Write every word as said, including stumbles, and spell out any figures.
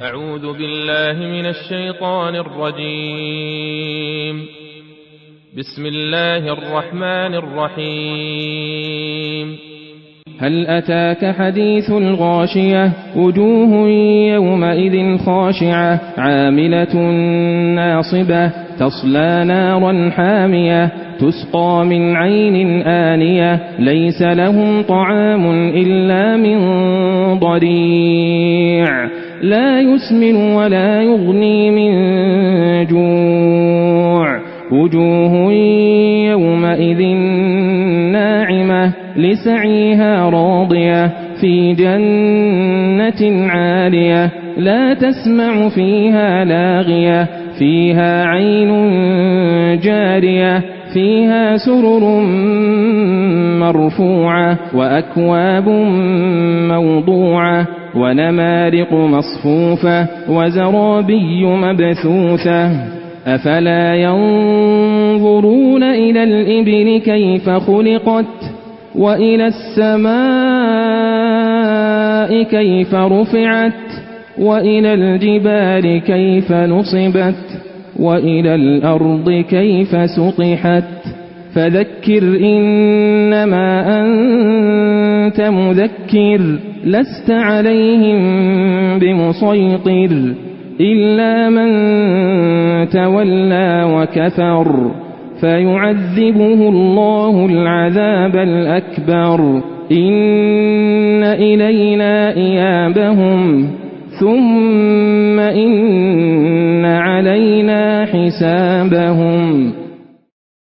أعوذ بالله من الشيطان الرجيم. بسم الله الرحمن الرحيم. هل أتاك حديث الغاشية وجوه يومئذ خاشعة عاملة ناصبة تصلى نارا حامية تسقى من عين آنية ليس لهم طعام إلا من ضريع لا يسمن ولا يغني من جوع وجوه يومئذ ناعمة لسعيها راضية في جنة عالية لا تسمع فيها لاغية فيها عين جارية فيها سرر مرفوعة وأكواب موضوعة ونمارق مصفوفة وزرابي مبثوثة أفلا ينظرون إلى الإبل كيف خلقت وإلى السماء كيف رفعت وإلى الجبال كيف نصبت وإلى الأرض كيف سطحت فذكر إنما أنت مذكر لست عليهم بمسيطر إلا من تولى وكفر فيعذبه الله العذاب الأكبر إن إلينا إيابهم ثم إن علينا حسابهم.